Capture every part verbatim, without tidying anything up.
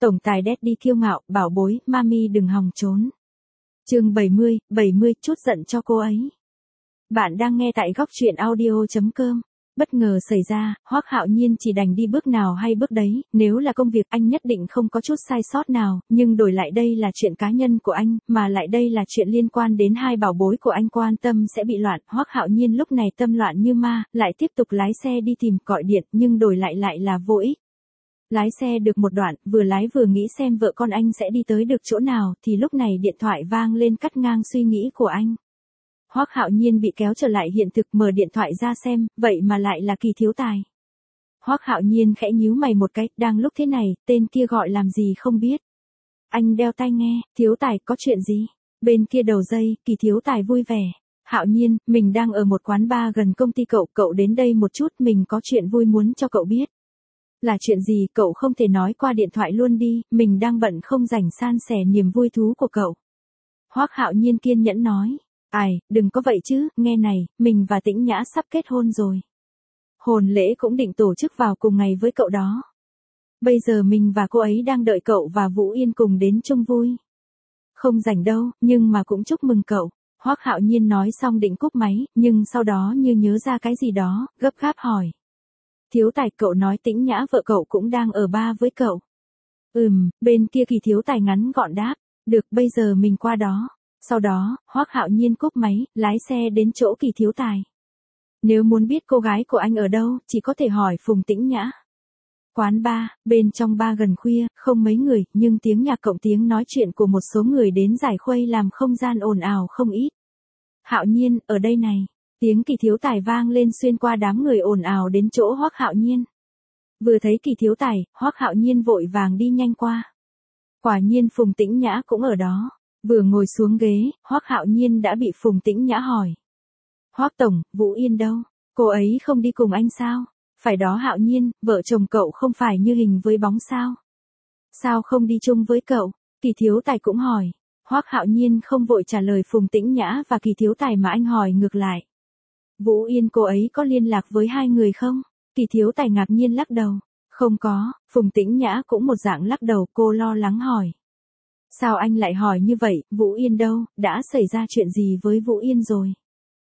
Tổng tài Daddy kiêu ngạo, bảo bối, mami đừng hòng trốn. Chương bảy mươi, bảy mươi, chút giận cho cô ấy. Bạn đang nghe tại góc truyện audio chấm com. Bất ngờ xảy ra, Hoắc Hạo Nhiên chỉ đành đi bước nào hay bước đấy, nếu là công việc anh nhất định không có chút sai sót nào, nhưng đổi lại đây là chuyện cá nhân của anh, mà lại đây là chuyện liên quan đến hai bảo bối của anh, quan tâm sẽ bị loạn. Hoắc Hạo Nhiên lúc này tâm loạn như ma, lại tiếp tục lái xe đi tìm gọi điện, nhưng đổi lại lại là vô ích. Lái xe được một đoạn, vừa lái vừa nghĩ xem vợ con anh sẽ đi tới được chỗ nào, thì lúc này điện thoại vang lên cắt ngang suy nghĩ của anh. Hoắc Hạo Nhiên bị kéo trở lại hiện thực, mở điện thoại ra xem, vậy mà lại là Kỳ Thiếu Tài. Hoắc Hạo Nhiên khẽ nhíu mày một cái, đang lúc thế này, tên kia gọi làm gì không biết. Anh đeo tai nghe, Thiếu Tài có chuyện gì? Bên kia đầu dây, Kỳ Thiếu Tài vui vẻ. Hạo Nhiên, mình đang ở một quán bar gần công ty cậu, cậu đến đây một chút, mình có chuyện vui muốn cho cậu biết. Là chuyện gì, cậu không thể nói qua điện thoại luôn đi, mình đang bận không rảnh san sẻ niềm vui thú của cậu. Hoắc Hạo Nhiên kiên nhẫn nói. Ai, đừng có vậy chứ, nghe này, mình và Tĩnh Nhã sắp kết hôn rồi. Hôn lễ cũng định tổ chức vào cùng ngày với cậu đó. Bây giờ mình và cô ấy đang đợi cậu và Vũ Yên cùng đến chung vui. Không rảnh đâu, nhưng mà cũng chúc mừng cậu. Hoắc Hạo Nhiên nói xong định cúp máy, nhưng sau đó như nhớ ra cái gì đó, gấp gáp hỏi. Thiếu Tài, cậu nói Tĩnh Nhã vợ cậu cũng đang ở bar với cậu. Ừm, bên kia Kỳ Thiếu Tài ngắn gọn đáp. Được, bây giờ mình qua đó. Sau đó, Hoắc Hạo Nhiên cúp máy, lái xe đến chỗ Kỳ Thiếu Tài. Nếu muốn biết cô gái của anh ở đâu, chỉ có thể hỏi Phùng Tĩnh Nhã. Quán bar, bên trong bar gần khuya, không mấy người, nhưng tiếng nhạc cộng tiếng nói chuyện của một số người đến giải khuây làm không gian ồn ào không ít. Hạo Nhiên, ở đây này. Tiếng Kỳ Thiếu Tài vang lên xuyên qua đám người ồn ào đến chỗ Hoắc Hạo Nhiên. Vừa thấy Kỳ Thiếu Tài, Hoắc Hạo Nhiên vội vàng đi nhanh qua. Quả nhiên Phùng Tĩnh Nhã cũng ở đó. Vừa ngồi xuống ghế, Hoắc Hạo Nhiên đã bị Phùng Tĩnh Nhã hỏi. Hoắc tổng, Vũ Yên đâu? Cô ấy không đi cùng anh sao? Phải đó Hạo Nhiên, vợ chồng cậu không phải như hình với bóng sao? Sao không đi chung với cậu? Kỳ Thiếu Tài cũng hỏi. Hoắc Hạo Nhiên không vội trả lời Phùng Tĩnh Nhã và Kỳ Thiếu Tài mà anh hỏi ngược lại. Vũ Yên cô ấy có liên lạc với hai người không? Kỳ Thiếu Tài ngạc nhiên lắc đầu. Không có, Phùng Tĩnh Nhã cũng một dạng lắc đầu, cô lo lắng hỏi. Sao anh lại hỏi như vậy, Vũ Yên đâu, đã xảy ra chuyện gì với Vũ Yên rồi?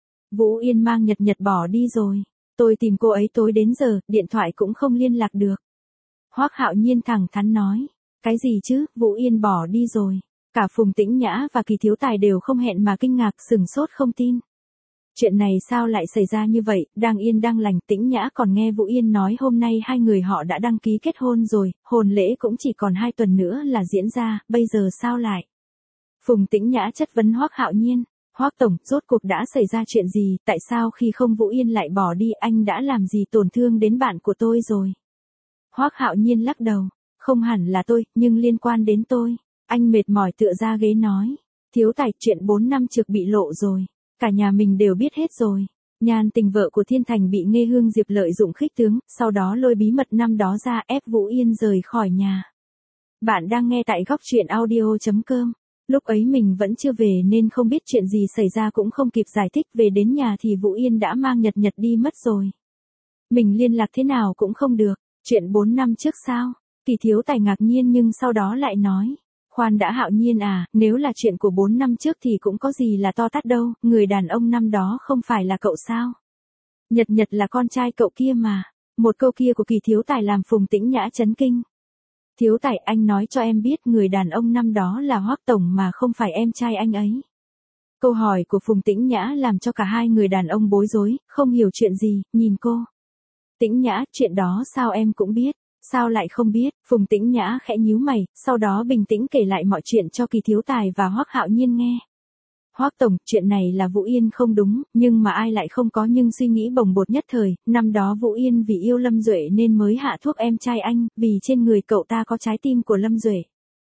Vũ Yên mang Nhật Nhật bỏ đi rồi. Tôi tìm cô ấy tối đến giờ, điện thoại cũng không liên lạc được. Hoắc Hạo Nhiên thẳng thắn nói. Cái gì chứ, Vũ Yên bỏ đi rồi. Cả Phùng Tĩnh Nhã và Kỳ Thiếu Tài đều không hẹn mà kinh ngạc, sừng sốt không tin. Chuyện này sao lại xảy ra như vậy, đang yên đang lành, Tĩnh Nhã còn nghe Vũ Yên nói hôm nay hai người họ đã đăng ký kết hôn rồi, hôn lễ cũng chỉ còn hai tuần nữa là diễn ra, bây giờ sao lại? Phùng Tĩnh Nhã chất vấn Hoắc Hạo Nhiên. Hoắc tổng, rốt cuộc đã xảy ra chuyện gì, tại sao khi không Vũ Yên lại bỏ đi, anh đã làm gì tổn thương đến bạn của tôi rồi? Hoắc Hạo Nhiên lắc đầu. Không hẳn là tôi, nhưng liên quan đến tôi. Anh mệt mỏi tựa ra ghế nói. Thiếu Tài, chuyện bốn năm trước bị lộ rồi. Cả nhà mình đều biết hết rồi. Nhan Tình vợ của Thiên Thành bị Nghê Hương Diệp lợi dụng khích tướng, sau đó lôi bí mật năm đó ra ép Vũ Yên rời khỏi nhà. Bạn đang nghe tại góc truyện audio chấm com. Lúc ấy mình vẫn chưa về nên không biết chuyện gì xảy ra, cũng không kịp giải thích, về đến nhà thì Vũ Yên đã mang Nhật Nhật đi mất rồi. Mình liên lạc thế nào cũng không được. Chuyện bốn năm trước sao? Kỳ Thiếu Tài ngạc nhiên nhưng sau đó lại nói. Khoan đã Hạo Nhiên à, nếu là chuyện của bốn năm trước thì cũng có gì là to tát đâu, người đàn ông năm đó không phải là cậu sao? Nhật Nhật là con trai cậu kia mà. Một câu kia của Kỳ Thiếu Tài làm Phùng Tĩnh Nhã chấn kinh. Thiếu Tài, anh nói cho em biết người đàn ông năm đó là Hoắc tổng mà không phải em trai anh ấy. Câu hỏi của Phùng Tĩnh Nhã làm cho cả hai người đàn ông bối rối, không hiểu chuyện gì, nhìn cô. Tĩnh Nhã, chuyện đó sao em cũng biết? Sao lại không biết? Phùng Tĩnh Nhã khẽ nhíu mày, sau đó bình tĩnh kể lại mọi chuyện cho Kỳ Thiếu Tài và Hoắc Hạo Nhiên nghe. Hoắc tổng, chuyện này là Vũ Yên không đúng, nhưng mà ai lại không có nhưng suy nghĩ bồng bột nhất thời, năm đó Vũ Yên vì yêu Lâm Duệ nên mới hạ thuốc em trai anh, vì trên người cậu ta có trái tim của Lâm Duệ.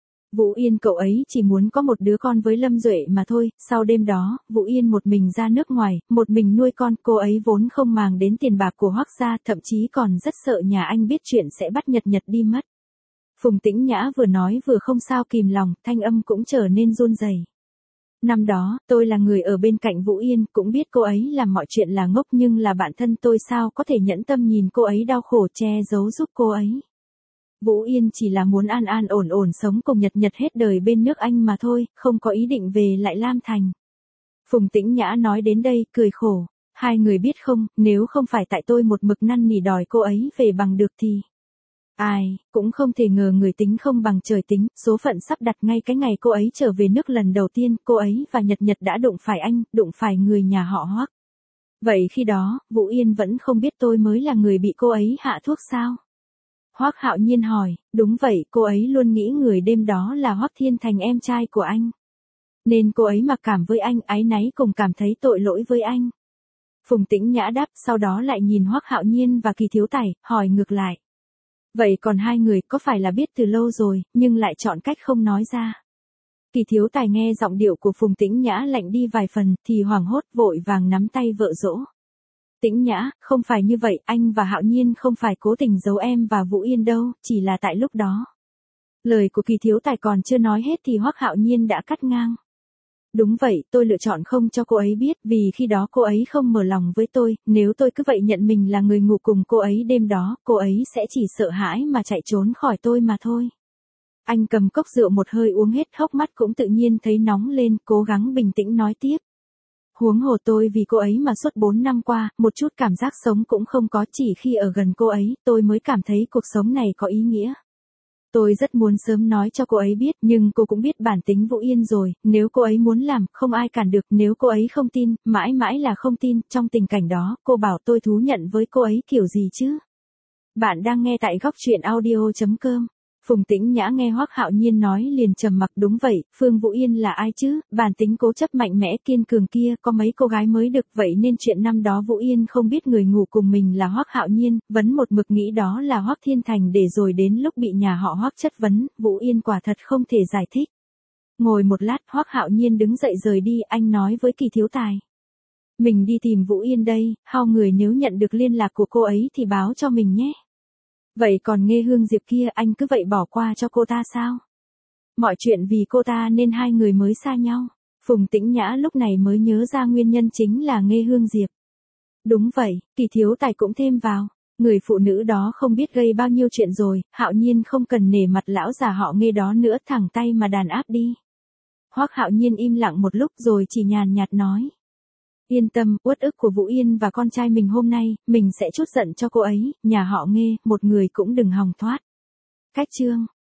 Vũ Yên cậu ấy chỉ muốn có một đứa con với Lâm Duệ mà thôi, sau đêm đó, Vũ Yên một mình ra nước ngoài, một mình nuôi con, cô ấy vốn không màng đến tiền bạc của Hoắc gia, thậm chí còn rất sợ nhà anh biết chuyện sẽ bắt Nhật Nhật đi mất. Phùng Tĩnh Nhã vừa nói vừa không sao kìm lòng, thanh âm cũng trở nên run rẩy. Năm đó, tôi là người ở bên cạnh Vũ Yên, cũng biết cô ấy làm mọi chuyện là ngốc, nhưng là bạn thân tôi sao có thể nhẫn tâm nhìn cô ấy đau khổ che giấu giúp cô ấy. Vũ Yên chỉ là muốn an an ổn ổn sống cùng Nhật Nhật hết đời bên nước Anh mà thôi, không có ý định về lại Lam Thành. Phùng Tĩnh Nhã nói đến đây, cười khổ. Hai người biết không, nếu không phải tại tôi một mực năn nỉ đòi cô ấy về bằng được thì... Ai, cũng không thể ngờ người tính không bằng trời tính, số phận sắp đặt ngay cái ngày cô ấy trở về nước lần đầu tiên, cô ấy và Nhật Nhật đã đụng phải anh, đụng phải người nhà họ Hoắc. Vậy khi đó, Vũ Yên vẫn không biết tôi mới là người bị cô ấy hạ thuốc sao? Hoắc Hạo Nhiên hỏi, đúng vậy, cô ấy luôn nghĩ người đêm đó là Hoắc Thiên Thành em trai của anh. Nên cô ấy mặc cảm với anh, áy náy cùng cảm thấy tội lỗi với anh. Phùng Tĩnh Nhã đáp, sau đó lại nhìn Hoắc Hạo Nhiên và Kỳ Thiếu Tài, hỏi ngược lại. Vậy còn hai người có phải là biết từ lâu rồi, nhưng lại chọn cách không nói ra? Kỳ Thiếu Tài nghe giọng điệu của Phùng Tĩnh Nhã lạnh đi vài phần, thì hoảng hốt vội vàng nắm tay vợ dỗ. Tĩnh Nhã, không phải như vậy, anh và Hạo Nhiên không phải cố tình giấu em và Vũ Yên đâu, chỉ là tại lúc đó. Lời của Kỳ Thiếu Tài còn chưa nói hết thì Hoắc Hạo Nhiên đã cắt ngang. Đúng vậy, tôi lựa chọn không cho cô ấy biết, vì khi đó cô ấy không mở lòng với tôi, nếu tôi cứ vậy nhận mình là người ngủ cùng cô ấy đêm đó, cô ấy sẽ chỉ sợ hãi mà chạy trốn khỏi tôi mà thôi. Anh cầm cốc rượu một hơi uống hết, hốc mắt cũng tự nhiên thấy nóng lên, cố gắng bình tĩnh nói tiếp. Huống hồ tôi vì cô ấy mà suốt bốn năm qua, một chút cảm giác sống cũng không có, chỉ khi ở gần cô ấy, tôi mới cảm thấy cuộc sống này có ý nghĩa. Tôi rất muốn sớm nói cho cô ấy biết, nhưng cô cũng biết bản tính Vũ Yên rồi, nếu cô ấy muốn làm, không ai cản được, nếu cô ấy không tin, mãi mãi là không tin, trong tình cảnh đó, cô bảo tôi thú nhận với cô ấy kiểu gì chứ? Bạn đang nghe tại góc truyện audio chấm com. Phùng Tĩnh Nhã nghe Hoắc Hạo Nhiên nói liền trầm mặc, đúng vậy, Phương Vũ Yên là ai chứ, bản tính cố chấp mạnh mẽ kiên cường kia, có mấy cô gái mới được, vậy nên chuyện năm đó Vũ Yên không biết người ngủ cùng mình là Hoắc Hạo Nhiên, vẫn một mực nghĩ đó là Hoắc Thiên Thành, để rồi đến lúc bị nhà họ Hoắc chất vấn, Vũ Yên quả thật không thể giải thích. Ngồi một lát, Hoắc Hạo Nhiên đứng dậy rời đi, anh nói với Kỳ Thiếu Tài. Mình đi tìm Vũ Yên đây, hao người nếu nhận được liên lạc của cô ấy thì báo cho mình nhé. Vậy còn Nghê Hương Diệp kia, anh cứ vậy bỏ qua cho cô ta sao? Mọi chuyện vì cô ta nên hai người mới xa nhau. Phùng Tĩnh Nhã lúc này mới nhớ ra nguyên nhân chính là Nghê Hương Diệp. Đúng vậy, Kỳ Thiếu Tài cũng thêm vào. Người phụ nữ đó không biết gây bao nhiêu chuyện rồi, Hạo Nhiên không cần nể mặt lão già họ Nghê đó nữa, thẳng tay mà đàn áp đi. Hoắc Hạo Nhiên im lặng một lúc rồi chỉ nhàn nhạt nói. Yên tâm, uất ức của Vũ Yên và con trai mình hôm nay, mình sẽ trút giận cho cô ấy, nhà họ Nghê, một người cũng đừng hòng thoát. Cách chương